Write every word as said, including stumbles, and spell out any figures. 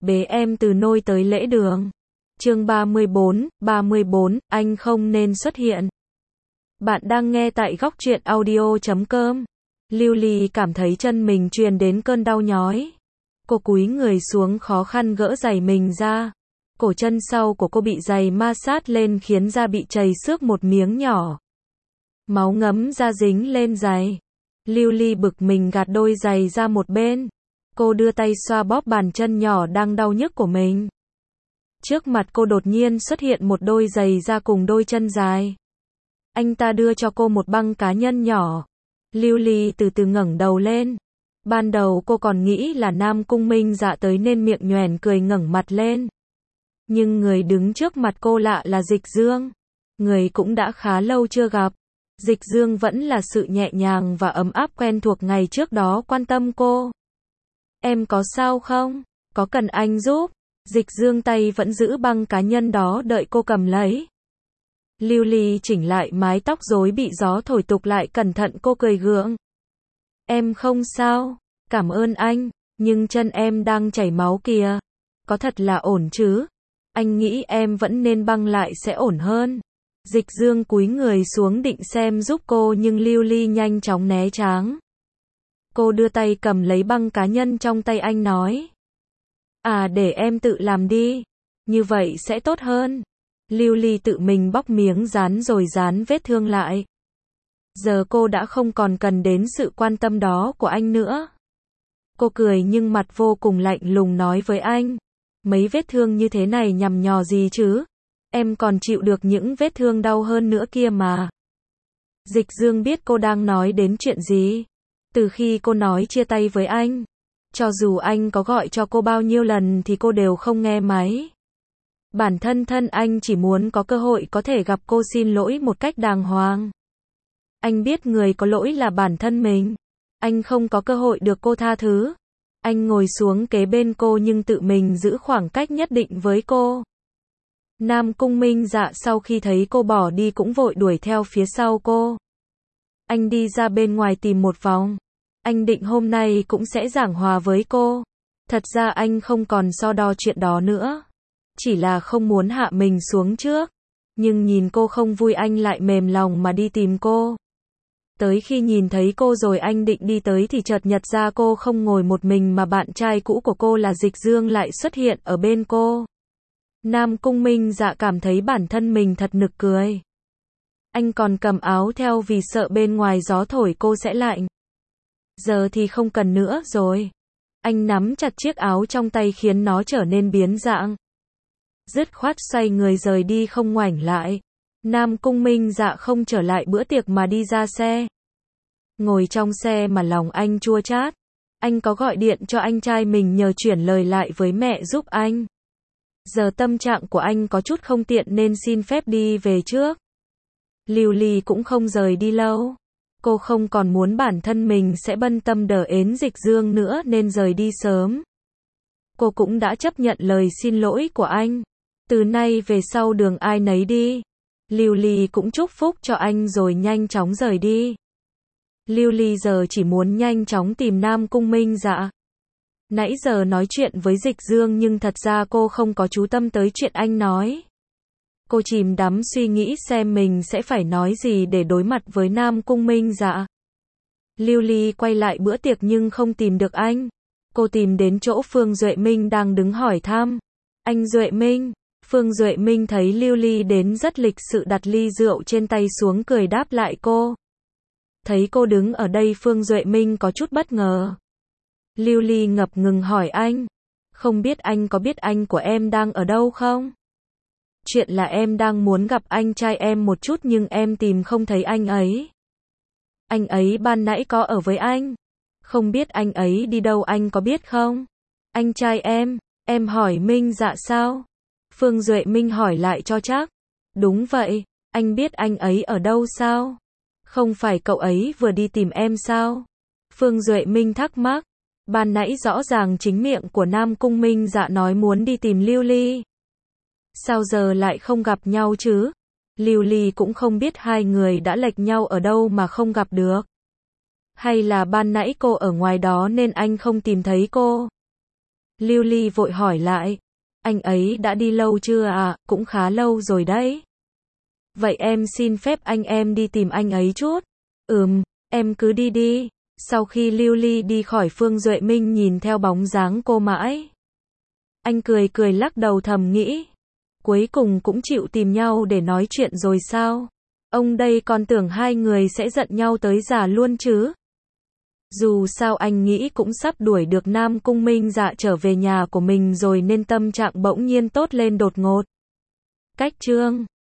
bế em từ nôi tới lễ đường. Chương ba mươi bốn, ba mươi bốn, anh không nên xuất hiện. Bạn đang nghe tại góc truyện audio chấm com. Lưu Ly cảm thấy chân mình truyền đến cơn đau nhói. Cô cúi người xuống khó khăn gỡ giày mình ra. Cổ chân sau của cô bị giày ma sát lên khiến da bị trầy xước một miếng nhỏ. Máu ngấm ra dính lên giày. Lưu Ly bực mình gạt đôi giày ra một bên. Cô đưa tay xoa bóp bàn chân nhỏ đang đau nhức của mình. Trước mặt cô đột nhiên xuất hiện một đôi giày da cùng đôi chân dài. Anh ta đưa cho cô một băng cá nhân nhỏ. Lưu Ly từ từ ngẩng đầu lên. Ban đầu cô còn nghĩ là Nam Cung Minh Dạ tới nên miệng nhoẻn cười ngẩng mặt lên. Nhưng người đứng trước mặt cô lạ là Dịch Dương. Người cũng đã khá lâu chưa gặp. Dịch Dương vẫn là sự nhẹ nhàng và ấm áp quen thuộc ngày trước đó quan tâm cô. Em có sao không? Có cần anh giúp? Dịch Dương tay vẫn giữ băng cá nhân đó đợi cô cầm lấy. Lưu Ly chỉnh lại mái tóc rối bị gió thổi tục lại cẩn thận, cô cười gượng. Em không sao, cảm ơn anh, nhưng chân em đang chảy máu kìa. Có thật là ổn chứ? Anh nghĩ em vẫn nên băng lại sẽ ổn hơn. Dịch Dương cúi người xuống định xem giúp cô nhưng Lưu Ly nhanh chóng né tránh. Cô đưa tay cầm lấy băng cá nhân trong tay anh nói. À, để em tự làm đi. Như vậy sẽ tốt hơn. Lưu Ly tự mình bóc miếng dán rồi dán vết thương lại. Giờ cô đã không còn cần đến sự quan tâm đó của anh nữa. Cô cười nhưng mặt vô cùng lạnh lùng nói với anh. Mấy vết thương như thế này nhằm nhò gì chứ? Em còn chịu được những vết thương đau hơn nữa kia mà. Dịch Dương biết cô đang nói đến chuyện gì. Từ khi cô nói chia tay với anh, cho dù anh có gọi cho cô bao nhiêu lần thì cô đều không nghe máy. Bản thân thân anh chỉ muốn có cơ hội có thể gặp cô xin lỗi một cách đàng hoàng. Anh biết người có lỗi là bản thân mình. Anh không có cơ hội được cô tha thứ. Anh ngồi xuống kế bên cô nhưng tự mình giữ khoảng cách nhất định với cô. Nam Cung Minh Dạ sau khi thấy cô bỏ đi cũng vội đuổi theo phía sau cô. Anh đi ra bên ngoài tìm một vòng. Anh định hôm nay cũng sẽ giảng hòa với cô. Thật ra anh không còn so đo chuyện đó nữa. Chỉ là không muốn hạ mình xuống trước. Nhưng nhìn cô không vui anh lại mềm lòng mà đi tìm cô. Tới khi nhìn thấy cô rồi anh định đi tới thì chợt nhật ra cô không ngồi một mình mà bạn trai cũ của cô là Dịch Dương lại xuất hiện ở bên cô. Nam Cung Minh Dạ cảm thấy bản thân mình thật nực cười. Anh còn cầm áo theo vì sợ bên ngoài gió thổi cô sẽ lạnh. Giờ thì không cần nữa rồi. Anh nắm chặt chiếc áo trong tay khiến nó trở nên biến dạng. Dứt khoát xoay người rời đi không ngoảnh lại. Nam Cung Minh Dạ không trở lại bữa tiệc mà đi ra xe. Ngồi trong xe mà lòng anh chua chát. Anh có gọi điện cho anh trai mình nhờ chuyển lời lại với mẹ giúp anh. Giờ tâm trạng của anh có chút không tiện nên xin phép đi về trước. Lưu Ly cũng không rời đi lâu. Cô không còn muốn bản thân mình sẽ bận tâm đờ ến Dịch Dương nữa nên rời đi sớm. Cô cũng đã chấp nhận lời xin lỗi của anh. Từ nay về sau đường ai nấy đi. Lưu Ly cũng chúc phúc cho anh rồi nhanh chóng rời đi. Lưu Ly giờ chỉ muốn nhanh chóng tìm Nam Cung Minh Dạ. Nãy giờ nói chuyện với Dịch Dương nhưng thật ra cô không có chú tâm tới chuyện anh nói. Cô chìm đắm suy nghĩ xem mình sẽ phải nói gì để đối mặt với Nam Cung Minh Dạ. Lưu Ly quay lại bữa tiệc nhưng không tìm được anh. Cô tìm đến chỗ Phương Duệ Minh đang đứng hỏi thăm. Anh Duệ Minh. Phương Duệ Minh thấy Lưu Ly đến rất lịch sự đặt ly rượu trên tay xuống cười đáp lại cô. Thấy cô đứng ở đây Phương Duệ Minh có chút bất ngờ. Lưu Ly ngập ngừng hỏi anh. Không biết anh có biết anh của em đang ở đâu không? Chuyện là em đang muốn gặp anh trai em một chút nhưng em tìm không thấy anh ấy. Anh ấy ban nãy có ở với anh. Không biết anh ấy đi đâu anh có biết không? Anh trai em, em hỏi Minh Dạ sao? Phương Duệ Minh hỏi lại cho chắc. Đúng vậy, anh biết anh ấy ở đâu sao? Không phải cậu ấy vừa đi tìm em sao? Phương Duệ Minh thắc mắc. Ban nãy rõ ràng chính miệng của Nam Cung Minh Dạ nói muốn đi tìm Lưu Ly. Sao giờ lại không gặp nhau chứ? Lưu Ly cũng không biết hai người đã lệch nhau ở đâu mà không gặp được. Hay là ban nãy cô ở ngoài đó nên anh không tìm thấy cô? Lưu Ly vội hỏi lại. Anh ấy đã đi lâu chưa à? Cũng khá lâu rồi đấy. Vậy em xin phép anh em đi tìm anh ấy chút. Ừm, em cứ đi đi. Sau khi Lưu Ly đi khỏi, Phương Duệ Minh nhìn theo bóng dáng cô mãi. Anh cười cười lắc đầu thầm nghĩ. Cuối cùng cũng chịu tìm nhau để nói chuyện rồi sao? Ông đây còn tưởng hai người sẽ giận nhau tới già luôn chứ. Dù sao anh nghĩ cũng sắp đuổi được Nam Cung Minh Dạ trở về nhà của mình rồi nên tâm trạng bỗng nhiên tốt lên đột ngột. Cách chương